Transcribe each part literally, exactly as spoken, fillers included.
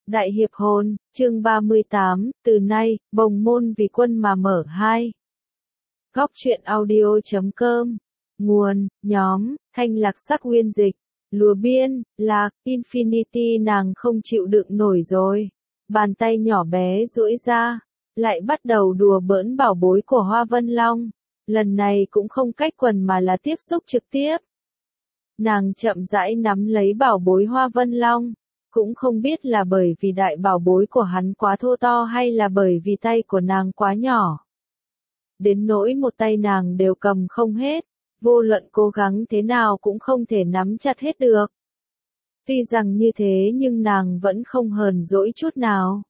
Đại hiệp hồn, chương ba mươi tám, từ nay, bồng môn vì quân mà mở hai. Góc truyện audio chấm com. Nguồn, nhóm, Thanh Lạc Sắc Nguyên Dịch. Lúa biên, lạc, Infinity nàng không chịu đựng nổi rồi. Bàn tay nhỏ bé duỗi ra, lại bắt đầu đùa bỡn bảo bối của Hoa Vân Long. Lần này cũng không cách quần mà là tiếp xúc trực tiếp. Nàng chậm rãi nắm lấy bảo bối Hoa Vân Long. Cũng không biết là bởi vì đại bảo bối của hắn quá thô to hay là bởi vì tay của nàng quá nhỏ. Đến nỗi một tay nàng đều cầm không hết, vô luận cố gắng thế nào cũng không thể nắm chặt hết được. Tuy rằng như thế nhưng nàng vẫn không hờn dỗi chút nào.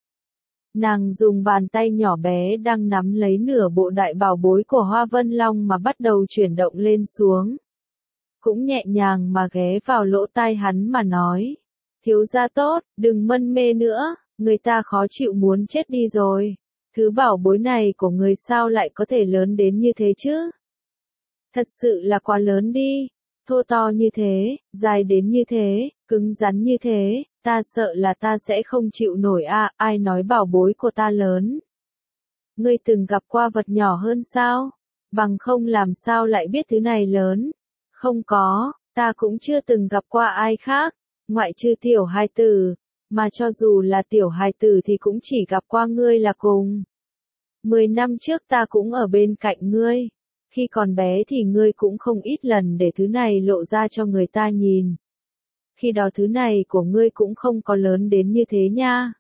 Nàng dùng bàn tay nhỏ bé đang nắm lấy nửa bộ đại bảo bối của Hoa Vân Long mà bắt đầu chuyển động lên xuống. Cũng nhẹ nhàng mà ghé vào lỗ tai hắn mà nói. Thiếu gia tốt, đừng mân mê nữa, người ta khó chịu muốn chết đi rồi. Thứ bảo bối này của người sao lại có thể lớn đến như thế chứ? Thật sự là quá lớn đi, thô to như thế, dài đến như thế, cứng rắn như thế, ta sợ là ta sẽ không chịu nổi à, ai nói bảo bối của ta lớn? Ngươi từng gặp qua vật nhỏ hơn sao? Bằng không làm sao lại biết thứ này lớn? Không có, ta cũng chưa từng gặp qua ai khác. Ngoại trừ tiểu hài tử, mà cho dù là tiểu hài tử thì cũng chỉ gặp qua ngươi là cùng. Mười năm trước ta cũng ở bên cạnh ngươi, khi còn bé thì ngươi cũng không ít lần để thứ này lộ ra cho người ta nhìn. Khi đó thứ này của ngươi cũng không có lớn đến như thế nha.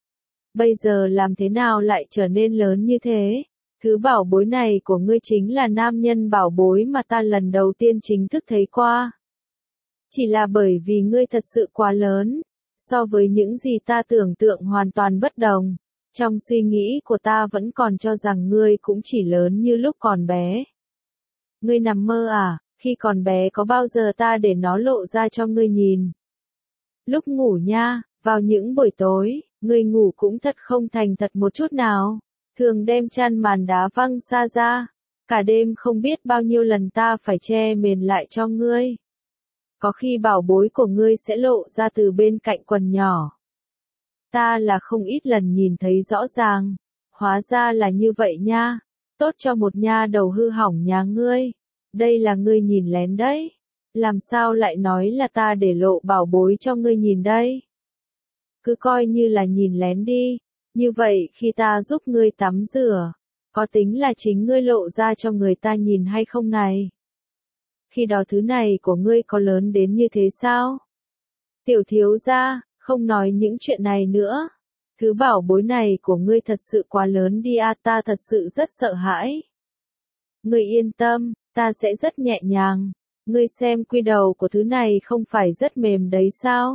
Bây giờ làm thế nào lại trở nên lớn như thế? Thứ bảo bối này của ngươi chính là nam nhân bảo bối mà ta lần đầu tiên chính thức thấy qua. Chỉ là bởi vì ngươi thật sự quá lớn, so với những gì ta tưởng tượng hoàn toàn bất đồng. Trong suy nghĩ của ta vẫn còn cho rằng ngươi cũng chỉ lớn như lúc còn bé. Ngươi nằm mơ à, khi còn bé có bao giờ ta để nó lộ ra cho ngươi nhìn. Lúc ngủ nha, vào những buổi tối, ngươi ngủ cũng thật không thành thật một chút nào, thường đem chăn màn đá văng xa ra, cả đêm không biết bao nhiêu lần ta phải che mền lại cho ngươi. Có khi bảo bối của ngươi sẽ lộ ra từ bên cạnh quần nhỏ. Ta là không ít lần nhìn thấy rõ ràng, hóa ra là như vậy nha, tốt cho một nha đầu hư hỏng nhà ngươi. Đây là ngươi nhìn lén đấy, làm sao lại nói là ta để lộ bảo bối cho ngươi nhìn đây? Cứ coi như là nhìn lén đi, như vậy khi ta giúp ngươi tắm rửa, có tính là chính ngươi lộ ra cho người ta nhìn hay không này? Khi đó thứ này của ngươi có lớn đến như thế sao? Tiểu thiếu gia, không nói những chuyện này nữa. Thứ bảo bối này của ngươi thật sự quá lớn đi à, ta thật sự rất sợ hãi. Ngươi yên tâm, ta sẽ rất nhẹ nhàng. Ngươi xem quy đầu của thứ này không phải rất mềm đấy sao?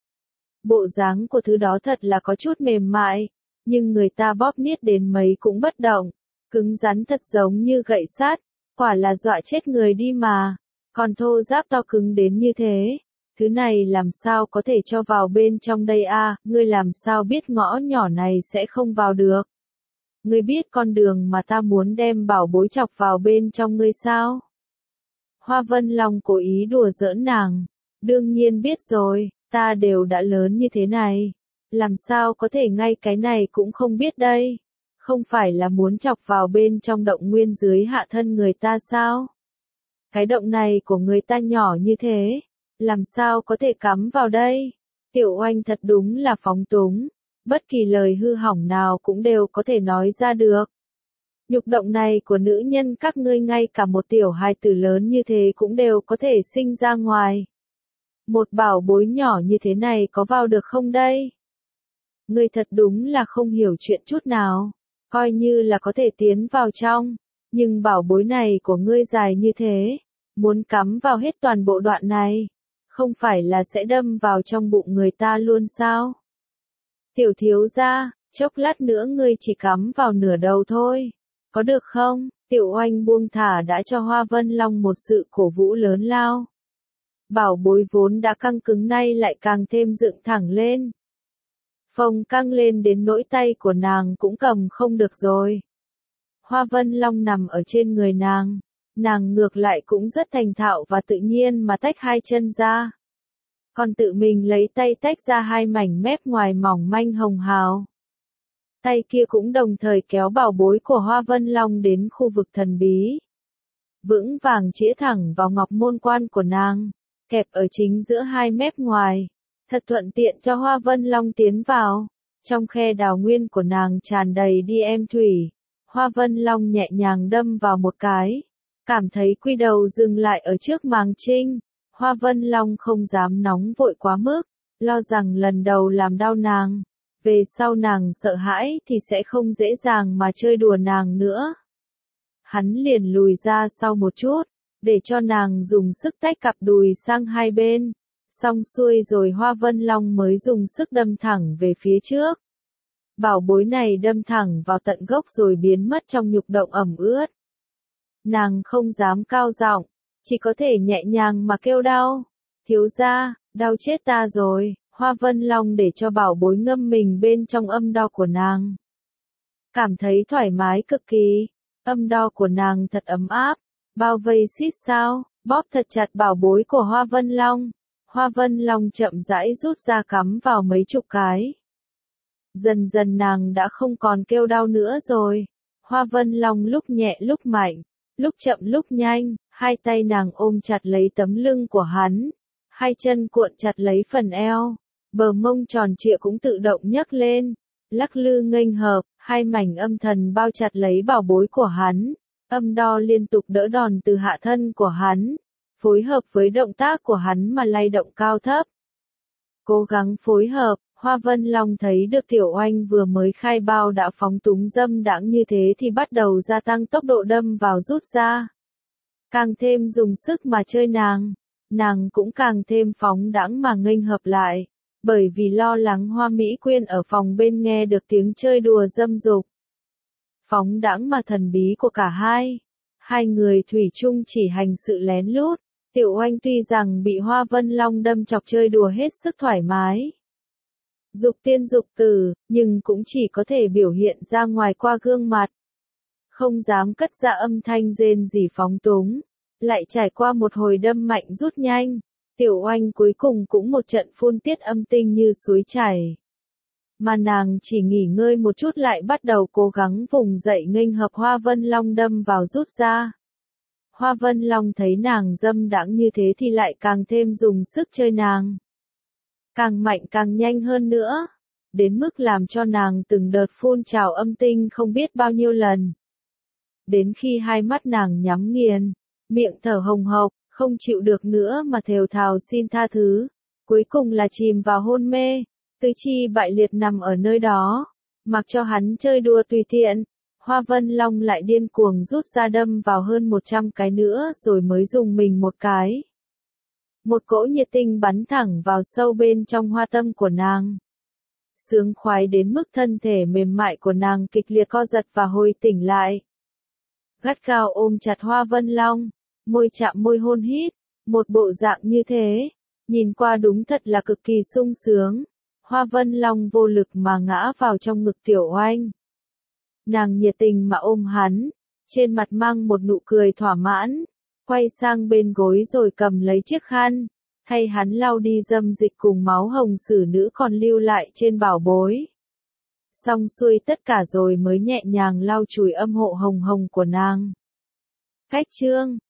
Bộ dáng của thứ đó thật là có chút mềm mại, nhưng người ta bóp niết đến mấy cũng bất động. Cứng rắn thật giống như gậy sắt, quả là dọa chết người đi mà. Còn thô ráp to cứng đến như thế, thứ này làm sao có thể cho vào bên trong đây a, à, ngươi làm sao biết ngõ nhỏ này sẽ không vào được? Ngươi biết con đường mà ta muốn đem bảo bối chọc vào bên trong ngươi sao? Hoa Vân Long cố ý đùa giỡn nàng, đương nhiên biết rồi, ta đều đã lớn như thế này, làm sao có thể ngay cái này cũng không biết đây? Không phải là muốn chọc vào bên trong động nguyên dưới hạ thân người ta sao? Cái động này của người ta nhỏ như thế, làm sao có thể cắm vào đây? Tiểu Oanh thật đúng là phóng túng, bất kỳ lời hư hỏng nào cũng đều có thể nói ra được. Nhục động này của nữ nhân các ngươi ngay cả một tiểu hài tử lớn như thế cũng đều có thể sinh ra ngoài. Một bảo bối nhỏ như thế này có vào được không đây? Ngươi thật đúng là không hiểu chuyện chút nào, coi như là có thể tiến vào trong, nhưng bảo bối này của ngươi dài như thế. Muốn cắm vào hết toàn bộ đoạn này, không phải là sẽ đâm vào trong bụng người ta luôn sao? Tiểu thiếu gia, chốc lát nữa ngươi chỉ cắm vào nửa đầu thôi, có được không? Tiểu Oanh buông thả đã cho Hoa Vân Long một sự cổ vũ lớn lao. Bảo bối vốn đã căng cứng nay lại càng thêm dựng thẳng lên. Phồng căng lên đến nỗi tay của nàng cũng cầm không được rồi. Hoa Vân Long nằm ở trên người nàng. Nàng ngược lại cũng rất thành thạo và tự nhiên mà tách hai chân ra. còn tự mình lấy tay tách ra hai mảnh mép ngoài mỏng manh hồng hào. Tay kia cũng đồng thời kéo bảo bối của Hoa Vân Long đến khu vực thần bí. Vững vàng chĩa thẳng vào ngọc môn quan của nàng, kẹp ở chính giữa hai mép ngoài, thật thuận tiện cho Hoa Vân Long tiến vào. Trong khe đào nguyên của nàng tràn đầy đi em thủy, Hoa Vân Long nhẹ nhàng đâm vào một cái, cảm thấy quy đầu dừng lại ở trước màng trinh. Hoa Vân Long không dám nóng vội quá mức, lo rằng lần đầu làm đau nàng, về sau nàng sợ hãi thì sẽ không dễ dàng mà chơi đùa nàng nữa. Hắn liền lùi ra sau một chút, để cho nàng dùng sức tách cặp đùi sang hai bên, xong xuôi rồi Hoa Vân Long mới dùng sức đâm thẳng về phía trước. Bảo bối này đâm thẳng vào tận gốc rồi biến mất trong nhục động ẩm ướt. Nàng không dám cao giọng, chỉ có thể nhẹ nhàng mà kêu đau. Thiếu gia, đau chết ta rồi. Hoa Vân Long để cho bảo bối ngâm mình bên trong âm đo của nàng. Cảm thấy thoải mái cực kỳ, âm đo của nàng thật ấm áp, bao vây xít sao, bóp thật chặt bảo bối của Hoa Vân Long. Hoa Vân Long chậm rãi rút ra cắm vào mấy chục cái. Dần dần nàng đã không còn kêu đau nữa rồi. Hoa Vân Long lúc nhẹ lúc mạnh, lúc chậm lúc nhanh, hai tay nàng ôm chặt lấy tấm lưng của hắn, hai chân cuộn chặt lấy phần eo, bờ mông tròn trịa cũng tự động nhấc lên, lắc lư nghênh hợp, hai mảnh âm thần bao chặt lấy bảo bối của hắn, âm đo liên tục đỡ đòn từ hạ thân của hắn, phối hợp với động tác của hắn mà lay động cao thấp. Cố gắng phối hợp, Hoa Vân Long thấy được Tiểu Oanh vừa mới khai bao đã phóng túng dâm đãng như thế thì bắt đầu gia tăng tốc độ đâm vào rút ra. Càng thêm dùng sức mà chơi nàng, nàng cũng càng thêm phóng đãng mà nghênh hợp lại, bởi vì lo lắng Hoa Mỹ Quyên ở phòng bên nghe được tiếng chơi đùa dâm dục. Phóng đãng mà thần bí của cả hai, hai người thủy chung chỉ hành sự lén lút. Tiểu Oanh tuy rằng bị Hoa Vân Long đâm chọc chơi đùa hết sức thoải mái, dục tiên dục tử, nhưng cũng chỉ có thể biểu hiện ra ngoài qua gương mặt. Không dám cất ra âm thanh rên rỉ phóng túng, lại trải qua một hồi đâm mạnh rút nhanh, Tiểu Oanh cuối cùng cũng một trận phun tiết âm tinh như suối chảy. Mà nàng chỉ nghỉ ngơi một chút lại bắt đầu cố gắng vùng dậy nghênh hợp Hoa Vân Long đâm vào rút ra. Hoa Vân Long thấy nàng dâm đãng như thế thì lại càng thêm dùng sức chơi nàng. Càng mạnh càng nhanh hơn nữa, đến mức làm cho nàng từng đợt phun trào âm tinh không biết bao nhiêu lần. Đến khi hai mắt nàng nhắm nghiền, miệng thở hồng hộc, không chịu được nữa mà thều thào xin tha thứ, cuối cùng là chìm vào hôn mê, tứ chi bại liệt nằm ở nơi đó, mặc cho hắn chơi đùa tùy tiện. Hoa Vân Long lại điên cuồng rút ra đâm vào hơn một trăm cái nữa rồi mới dùng mình một cái. Một cỗ nhiệt tinh bắn thẳng vào sâu bên trong hoa tâm của nàng. Sướng khoái đến mức thân thể mềm mại của nàng kịch liệt co giật và hồi tỉnh lại. Gắt gao ôm chặt Hoa Vân Long, môi chạm môi hôn hít, một bộ dạng như thế, nhìn qua đúng thật là cực kỳ sung sướng. Hoa Vân Long vô lực mà ngã vào trong ngực Tiểu Oanh. Nàng nhiệt tình mà ôm hắn, trên mặt mang một nụ cười thỏa mãn, quay sang bên gối rồi cầm lấy chiếc khăn, thay hắn lau đi dâm dịch cùng máu hồng xử nữ còn lưu lại trên bảo bối. Xong xuôi tất cả rồi mới nhẹ nhàng lau chùi âm hộ hồng hồng của nàng. Cách chương